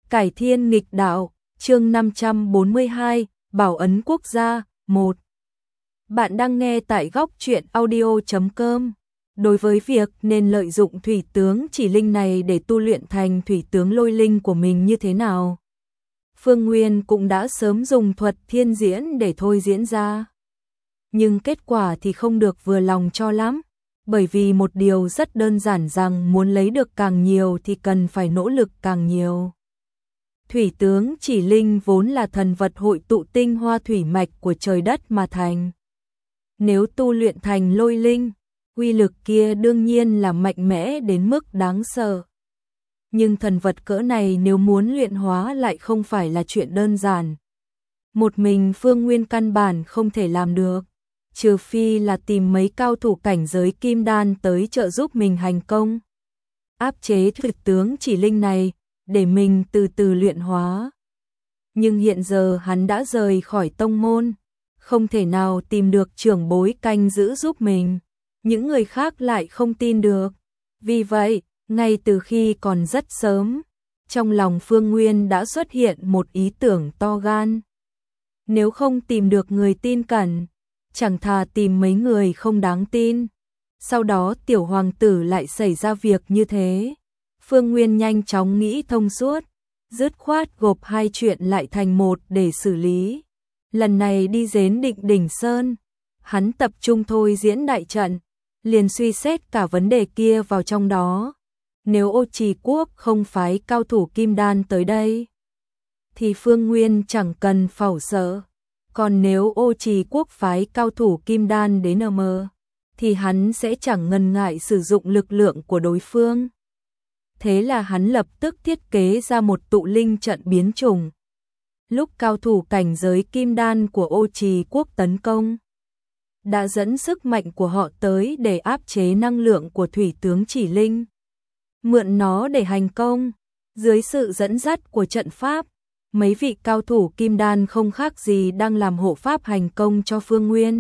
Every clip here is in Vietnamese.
Cải thiên nghịch đạo, chương 542, Bảo ấn quốc gia, 1. Bạn đang nghe tại góc truyện audio.com. Đối với việc nên lợi dụng thủy tướng chỉ linh này để tu luyện thành thủy tướng lôi linh của mình như thế nào, Phương Nguyên cũng đã sớm dùng thuật thiên diễn để thôi diễn ra. Nhưng kết quả thì không được vừa lòng cho lắm, bởi vì một điều rất đơn giản rằng muốn lấy được càng nhiều thì cần phải nỗ lực càng nhiều. Thủy tướng chỉ linh vốn là thần vật hội tụ tinh hoa thủy mạch của trời đất mà thành. Nếu tu luyện thành lôi linh, uy lực kia đương nhiên là mạnh mẽ đến mức đáng sợ. Nhưng thần vật cỡ này nếu muốn luyện hóa lại không phải là chuyện đơn giản. Một mình Phương Nguyên căn bản không thể làm được, trừ phi là tìm mấy cao thủ cảnh giới kim đan tới trợ giúp mình hành công. Áp chế thủy tướng chỉ linh này, để mình từ từ luyện hóa. Nhưng hiện giờ hắn đã rời khỏi tông môn, không thể nào tìm được trưởng bối canh giữ giúp mình. Những người khác lại không tin được. Vì vậy, ngay từ khi còn rất sớm, trong lòng Phương Nguyên đã xuất hiện một ý tưởng to gan. Nếu không tìm được người tin cẩn, chẳng thà tìm mấy người không đáng tin. Sau đó tiểu hoàng tử lại xảy ra việc như thế. Phương Nguyên nhanh chóng nghĩ thông suốt, dứt khoát gộp hai chuyện lại thành một để xử lý. Lần này đi đến Định Đỉnh Sơn, hắn tập trung thôi diễn đại trận, liền suy xét cả vấn đề kia vào trong đó. Nếu Ô Trì Quốc không phái cao thủ kim đan tới đây, thì Phương Nguyên chẳng cần phẩu sợ. Còn nếu Ô Trì Quốc phái cao thủ kim đan đến thì hắn sẽ chẳng ngần ngại sử dụng lực lượng của đối phương. Thế là hắn lập tức thiết kế ra một tụ linh trận biến chủng. Lúc cao thủ cảnh giới kim đan của Ô Trì Quốc tấn công, đã dẫn sức mạnh của họ tới để áp chế năng lượng của thủy tướng chỉ linh, mượn nó để hành công. Dưới sự dẫn dắt của trận pháp, mấy vị cao thủ kim đan không khác gì đang làm hộ pháp hành công cho Phương Nguyên.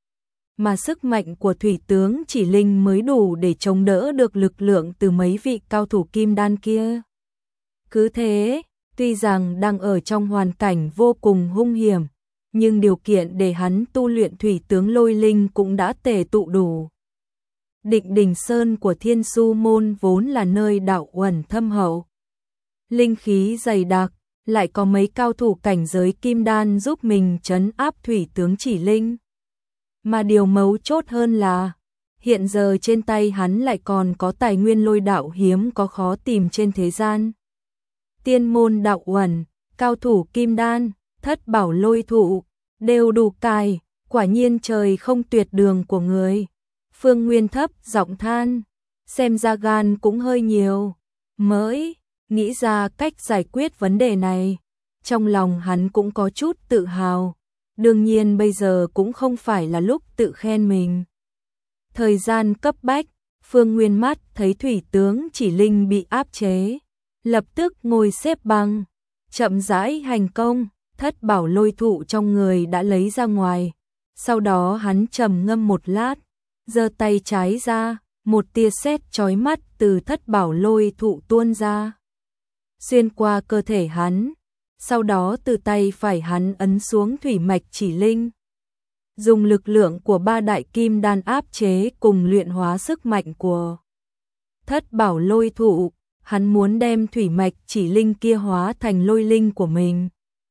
Mà sức mạnh của thủy tướng chỉ linh mới đủ để chống đỡ được lực lượng từ mấy vị cao thủ kim đan kia. Cứ thế, tuy rằng đang ở trong hoàn cảnh vô cùng hung hiểm, nhưng điều kiện để hắn tu luyện thủy tướng lôi linh cũng đã tề tụ đủ. Định Đỉnh Sơn của Thiên Su Môn vốn là nơi đạo uẩn thâm hậu, linh khí dày đặc, lại có mấy cao thủ cảnh giới kim đan giúp mình trấn áp thủy tướng chỉ linh. Mà điều mấu chốt hơn là, hiện giờ trên tay hắn lại còn có tài nguyên lôi đạo hiếm có khó tìm trên thế gian. Tiên môn đạo uẩn, cao thủ kim đan, thất bảo lôi thụ, đều đủ cài, quả nhiên trời không tuyệt đường của người. Phương Nguyên thấp giọng than, xem ra gan cũng hơi nhiều, mới nghĩ ra cách giải quyết vấn đề này. Trong lòng hắn cũng có chút tự hào. Đương nhiên bây giờ cũng không phải là lúc tự khen mình. Thời gian cấp bách, Phương Nguyên mắt thấy thủy tướng chỉ linh bị áp chế, lập tức ngồi xếp bằng, chậm rãi hành công. Thất bảo lôi thụ trong người đã lấy ra ngoài. Sau đó hắn trầm ngâm một lát, giơ tay trái ra, một tia sét chói mắt từ thất bảo lôi thụ tuôn ra, xuyên qua cơ thể hắn. Sau đó từ tay phải hắn ấn xuống thủy mạch chỉ linh, dùng lực lượng của ba đại kim đan áp chế cùng luyện hóa sức mạnh của thất bảo lôi thụ. Hắn muốn đem thủy mạch chỉ linh kia hóa thành lôi linh của mình.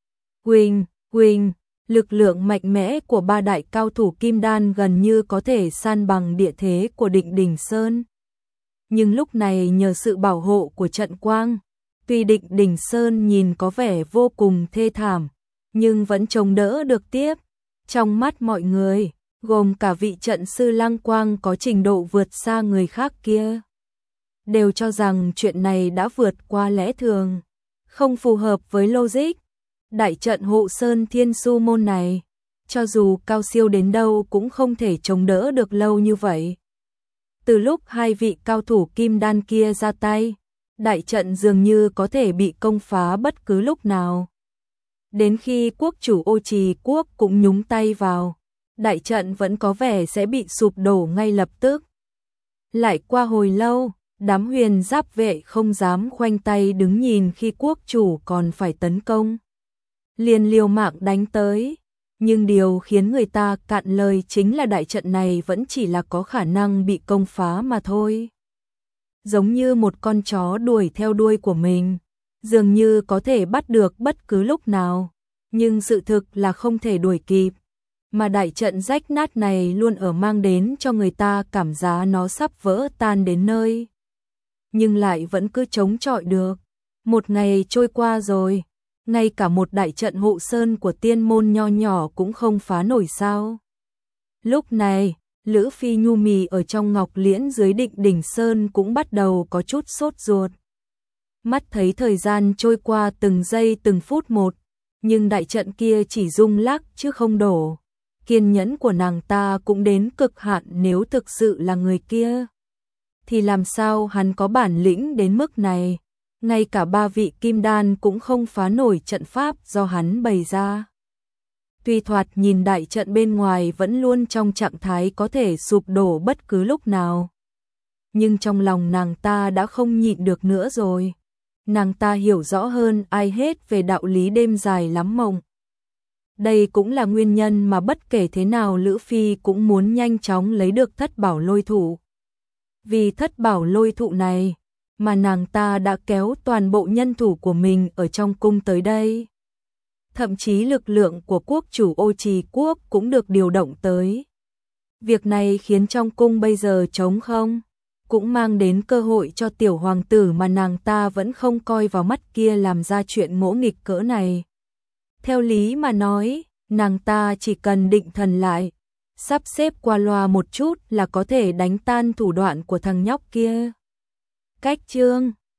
Huỳnh, lực lượng mạnh mẽ của ba đại cao thủ kim đan gần như có thể san bằng địa thế của Định Đỉnh Sơn. Nhưng lúc này nhờ sự bảo hộ của trận quang, tuy Định Đỉnh Sơn nhìn có vẻ vô cùng thê thảm, nhưng vẫn chống đỡ được tiếp. Trong mắt mọi người, gồm cả vị trận sư Lăng Quang có trình độ vượt xa người khác kia, đều cho rằng chuyện này đã vượt qua lẽ thường, không phù hợp với logic. Đại trận hộ sơn Thiên Su Môn này, cho dù cao siêu đến đâu cũng không thể chống đỡ được lâu như vậy. Từ lúc hai vị cao thủ kim đan kia ra tay, đại trận dường như có thể bị công phá bất cứ lúc nào. Đến khi quốc chủ Ô Trì Quốc cũng nhúng tay vào, đại trận vẫn có vẻ sẽ bị sụp đổ ngay lập tức. Lại qua hồi lâu, Đám huyền giáp vệ không dám khoanh tay đứng nhìn khi quốc chủ còn phải tấn công. Liền liều mạng đánh tới. Nhưng điều khiến người ta cạn lời chính là đại trận này vẫn chỉ là có khả năng bị công phá mà thôi. Giống như một con chó đuổi theo đuôi của mình, dường như có thể bắt được bất cứ lúc nào, nhưng sự thực là không thể đuổi kịp. Mà đại trận rách nát này luôn ở mang đến cho người ta cảm giác nó sắp vỡ tan đến nơi. Nhưng lại vẫn cứ chống chọi được. Một ngày trôi qua rồi, ngay cả một đại trận hộ sơn của tiên môn nho nhỏ cũng không phá nổi sao. Lúc này, Lữ Phi Nhu Mì ở trong ngọc liễn dưới Định Đỉnh Sơn cũng bắt đầu có chút sốt ruột. Mắt thấy thời gian trôi qua từng giây từng phút một, nhưng đại trận kia chỉ rung lắc chứ không đổ. Kiên nhẫn của nàng ta cũng đến cực hạn, nếu thực sự là người kia thì làm sao hắn có bản lĩnh đến mức này. Ngay cả 3 vị kim đan cũng không phá nổi trận pháp do hắn bày ra. Tuy thoạt nhìn đại trận bên ngoài vẫn luôn trong trạng thái có thể sụp đổ bất cứ lúc nào, nhưng trong lòng nàng ta đã không nhịn được nữa rồi. Nàng ta hiểu rõ hơn ai hết về đạo lý đêm dài lắm mộng. Đây cũng là nguyên nhân mà bất kể thế nào Lữ Phi cũng muốn nhanh chóng lấy được thất bảo lôi thụ. Vì thất bảo lôi thụ này mà nàng ta đã kéo toàn bộ nhân thủ của mình ở trong cung tới đây. Thậm chí lực lượng của quốc chủ Ô Trì Quốc cũng được điều động tới. Việc này khiến trong cung bây giờ trống không, cũng mang đến cơ hội cho tiểu hoàng tử mà nàng ta vẫn không coi vào mắt kia làm ra chuyện ngỗ nghịch cỡ này. Theo lý mà nói, nàng ta chỉ cần định thần lại, sắp xếp qua loa một chút là có thể đánh tan thủ đoạn của thằng nhóc kia. Cách chương